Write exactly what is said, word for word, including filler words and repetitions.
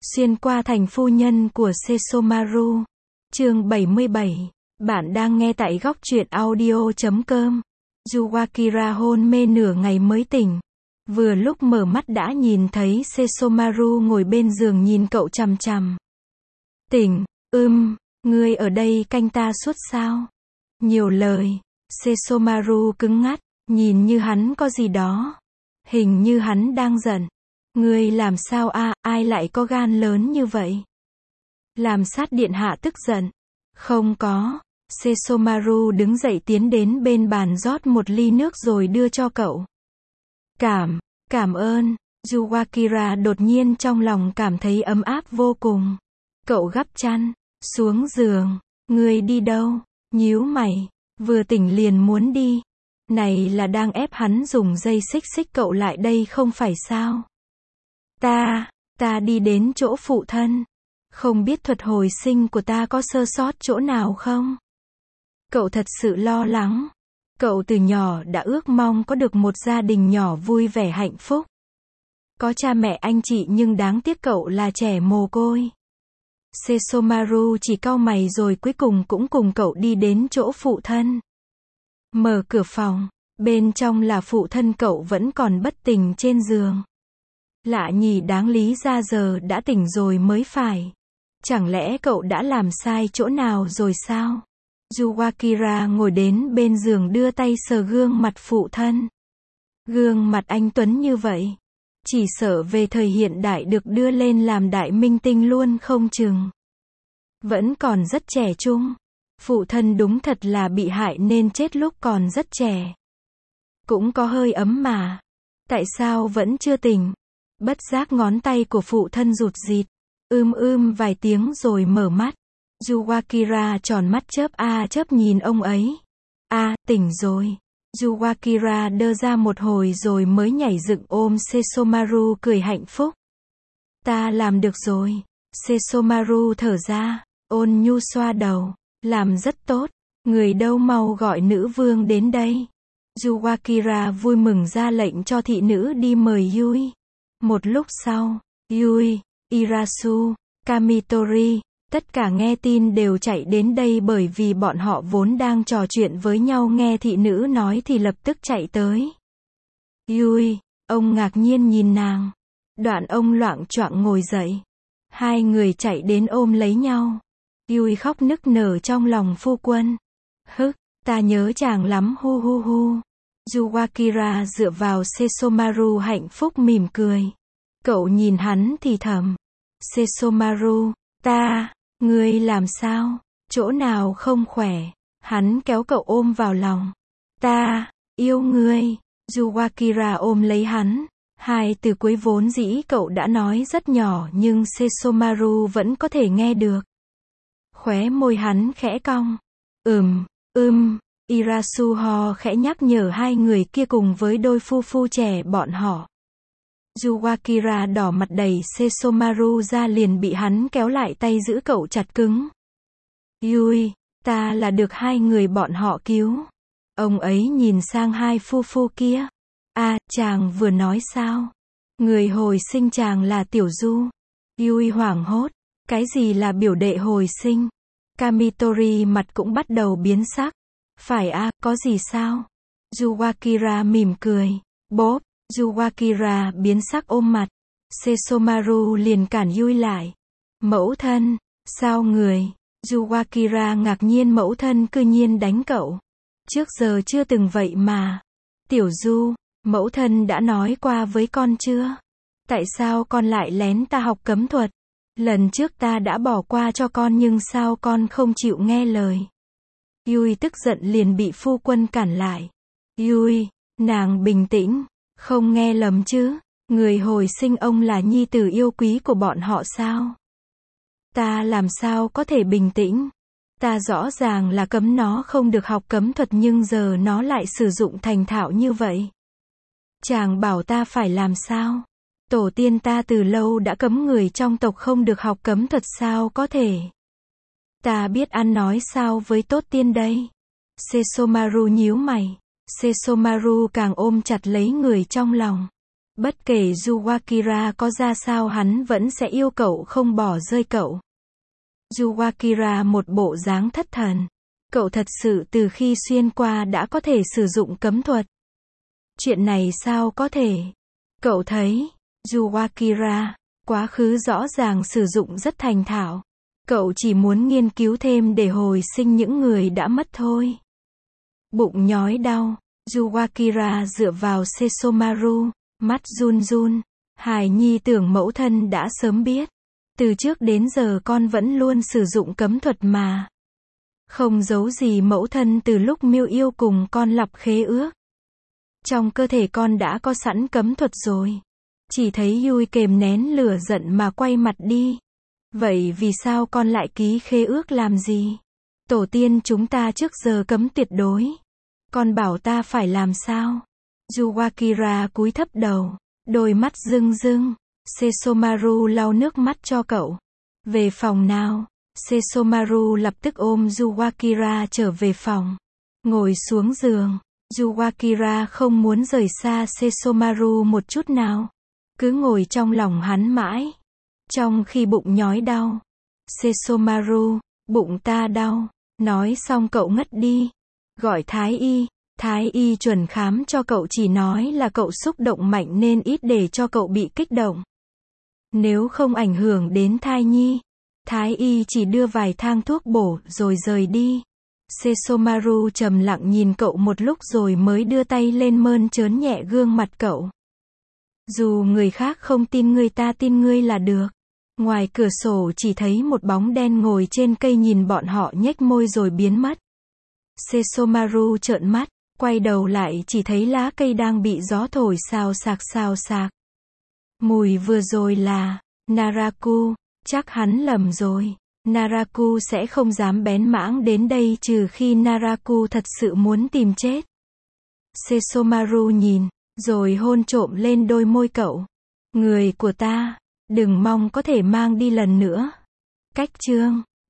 Xuyên qua thành phu nhân của Sesomaru. Chương bảy mươi bảy. Bạn đang nghe tại góc truyện audio chấm com. Yukira hôn mê nửa ngày mới tỉnh. Vừa lúc mở mắt đã nhìn thấy Sesomaru ngồi bên giường nhìn cậu chằm chằm. Tỉnh, ưm, ngươi ở đây canh ta suốt sao? Nhiều lời. Sesomaru cứng ngắt, nhìn như hắn có gì đó. Hình như hắn đang giận. Ngươi làm sao a, à, ai lại có gan lớn như vậy? Làm sát điện hạ tức giận. Không có. Sesomaru đứng dậy tiến đến bên bàn rót một ly nước rồi đưa cho cậu. Cảm, cảm ơn. Yukira đột nhiên trong lòng cảm thấy ấm áp vô cùng. Cậu gắp chăn, xuống giường. Ngươi đi đâu? Nhíu mày. Vừa tỉnh liền muốn đi. Này là đang ép hắn dùng dây xích xích cậu lại đây không phải sao? Ta, ta đi đến chỗ phụ thân. Không biết thuật hồi sinh của ta có sơ sót chỗ nào không? Cậu thật sự lo lắng. Cậu từ nhỏ đã ước mong có được một gia đình nhỏ vui vẻ hạnh phúc. Có cha mẹ anh chị nhưng đáng tiếc cậu là trẻ mồ côi. Sesomaru chỉ cau mày rồi cuối cùng cũng cùng cậu đi đến chỗ phụ thân. Mở cửa phòng, bên trong là phụ thân cậu vẫn còn bất tỉnh trên giường. Lạ nhỉ, đáng lý ra giờ đã tỉnh rồi mới phải. Chẳng lẽ cậu đã làm sai chỗ nào rồi sao? Yukira ngồi đến bên giường đưa tay sờ gương mặt phụ thân. Gương mặt anh tuấn như vậy. Chỉ sợ về thời hiện đại được đưa lên làm đại minh tinh luôn không chừng. Vẫn còn rất trẻ trung. Phụ thân đúng thật là bị hại nên chết lúc còn rất trẻ. Cũng có hơi ấm mà. Tại sao vẫn chưa tỉnh? Bất giác ngón tay của phụ thân rụt rịt. Ưm ưm vài tiếng rồi mở mắt. Yukira tròn mắt chớp a chớp nhìn ông ấy. A, à, tỉnh rồi. Yukira đơ ra một hồi rồi mới nhảy dựng ôm Sesomaru cười hạnh phúc. Ta làm được rồi. Sesomaru thở ra, ôn nhu xoa đầu. Làm rất tốt. Người đâu mau gọi nữ vương đến đây. Yukira vui mừng ra lệnh cho thị nữ đi mời Yui. Một lúc sau, Yui, Irasu, Kamitori, tất cả nghe tin đều chạy đến đây bởi vì bọn họ vốn đang trò chuyện với nhau nghe thị nữ nói thì lập tức chạy tới. Yui, ông ngạc nhiên nhìn nàng. Đoạn ông loạng choạng ngồi dậy. Hai người chạy đến ôm lấy nhau. Yui khóc nức nở trong lòng phu quân. Hức, ta nhớ chàng lắm hu hu hu. Yukira dựa vào Sesomaru hạnh phúc mỉm cười. Cậu nhìn hắn thì thầm. Sesomaru, ta, ngươi làm sao? Chỗ nào không khỏe? Hắn kéo cậu ôm vào lòng. Ta, yêu ngươi. Yukira ôm lấy hắn. Hai từ cuối vốn dĩ cậu đã nói rất nhỏ nhưng Sesomaru vẫn có thể nghe được. Khóe môi hắn khẽ cong. Ừm, ưm, Irasu ho khẽ nhắc nhở hai người kia cùng với đôi phu phu trẻ bọn họ. Yukira đỏ mặt đẩy Sesomaru ra liền bị hắn kéo lại tay giữ cậu chặt cứng. Yui, ta là được hai người bọn họ cứu. Ông ấy nhìn sang hai phu phu kia. A, à, chàng vừa nói sao? Người hồi sinh chàng là Tiểu Du. Yui hoảng hốt. Cái gì là biểu đệ hồi sinh? Kamitori mặt cũng bắt đầu biến sắc. Phải a, à, có gì sao? Yukira mỉm cười. Bốp, Yukira biến sắc ôm mặt. Sesomaru liền cản Yui lại. Mẫu thân, sao người? Yukira ngạc nhiên mẫu thân cư nhiên đánh cậu. Trước giờ chưa từng vậy mà. Tiểu Du, mẫu thân đã nói qua với con chưa? Tại sao con lại lén ta học cấm thuật? Lần trước ta đã bỏ qua cho con nhưng sao con không chịu nghe lời? Yui tức giận liền bị phu quân cản lại. Yui, nàng bình tĩnh, không nghe lầm chứ? Người hồi sinh ông là nhi tử yêu quý của bọn họ sao? Ta làm sao có thể bình tĩnh? Ta rõ ràng là cấm nó không được học cấm thuật nhưng giờ nó lại sử dụng thành thạo như vậy. Chàng bảo ta phải làm sao? Tổ tiên ta từ lâu đã cấm người trong tộc không được học cấm thuật sao có thể? Ta biết ăn nói sao với tốt tiên đây? Sesomaru nhíu mày. Sesomaru càng ôm chặt lấy người trong lòng. Bất kể Yuwakira có ra sao hắn vẫn sẽ yêu cậu không bỏ rơi cậu. Yuwakira một bộ dáng thất thần. Cậu thật sự từ khi xuyên qua đã có thể sử dụng cấm thuật. Chuyện này sao có thể? Cậu thấy, Yuwakira, quá khứ rõ ràng sử dụng rất thành thạo. Cậu chỉ muốn nghiên cứu thêm để hồi sinh những người đã mất thôi. Bụng nhói đau, Yuwakira dựa vào Sesomaru, mắt run run. Hài nhi tưởng mẫu thân đã sớm biết. Từ trước đến giờ con vẫn luôn sử dụng cấm thuật mà. Không giấu gì mẫu thân từ lúc Miêu yêu cùng con lập khế ước. Trong cơ thể con đã có sẵn cấm thuật rồi. Chỉ thấy Yui kềm nén lửa giận mà quay mặt đi. Vậy vì sao con lại ký khế ước làm gì? Tổ tiên chúng ta trước giờ cấm tuyệt đối. Con bảo ta phải làm sao? Yuwakira cúi thấp đầu, đôi mắt rưng rưng. Sesomaru lau nước mắt cho cậu. Về phòng nào. Sesomaru lập tức ôm Yuwakira trở về phòng. Ngồi xuống giường. Yuwakira không muốn rời xa Sesomaru một chút nào. Cứ ngồi trong lòng hắn mãi. Trong khi bụng nhói đau. Sesomaru, bụng ta đau. Nói xong cậu ngất đi. Gọi thái y. Thái y chuẩn khám cho cậu chỉ nói là cậu xúc động mạnh nên ít để cho cậu bị kích động. Nếu không ảnh hưởng đến thai nhi. Thái y chỉ đưa vài thang thuốc bổ rồi rời đi. Sesomaru trầm lặng nhìn cậu một lúc rồi mới đưa tay lên mơn trớn nhẹ gương mặt cậu. Dù người khác không tin ngươi ta tin ngươi là được. Ngoài cửa sổ chỉ thấy một bóng đen ngồi trên cây nhìn bọn họ nhếch môi rồi biến mất. Sesomaru trợn mắt, quay đầu lại chỉ thấy lá cây đang bị gió thổi xào xạc xào xạc. Mùi vừa rồi là Naraku, chắc hắn lầm rồi. Naraku sẽ không dám bén mãng đến đây trừ khi Naraku thật sự muốn tìm chết. Sesomaru nhìn, rồi hôn trộm lên đôi môi cậu. Người của ta, đừng mong có thể mang đi lần nữa. Cách chương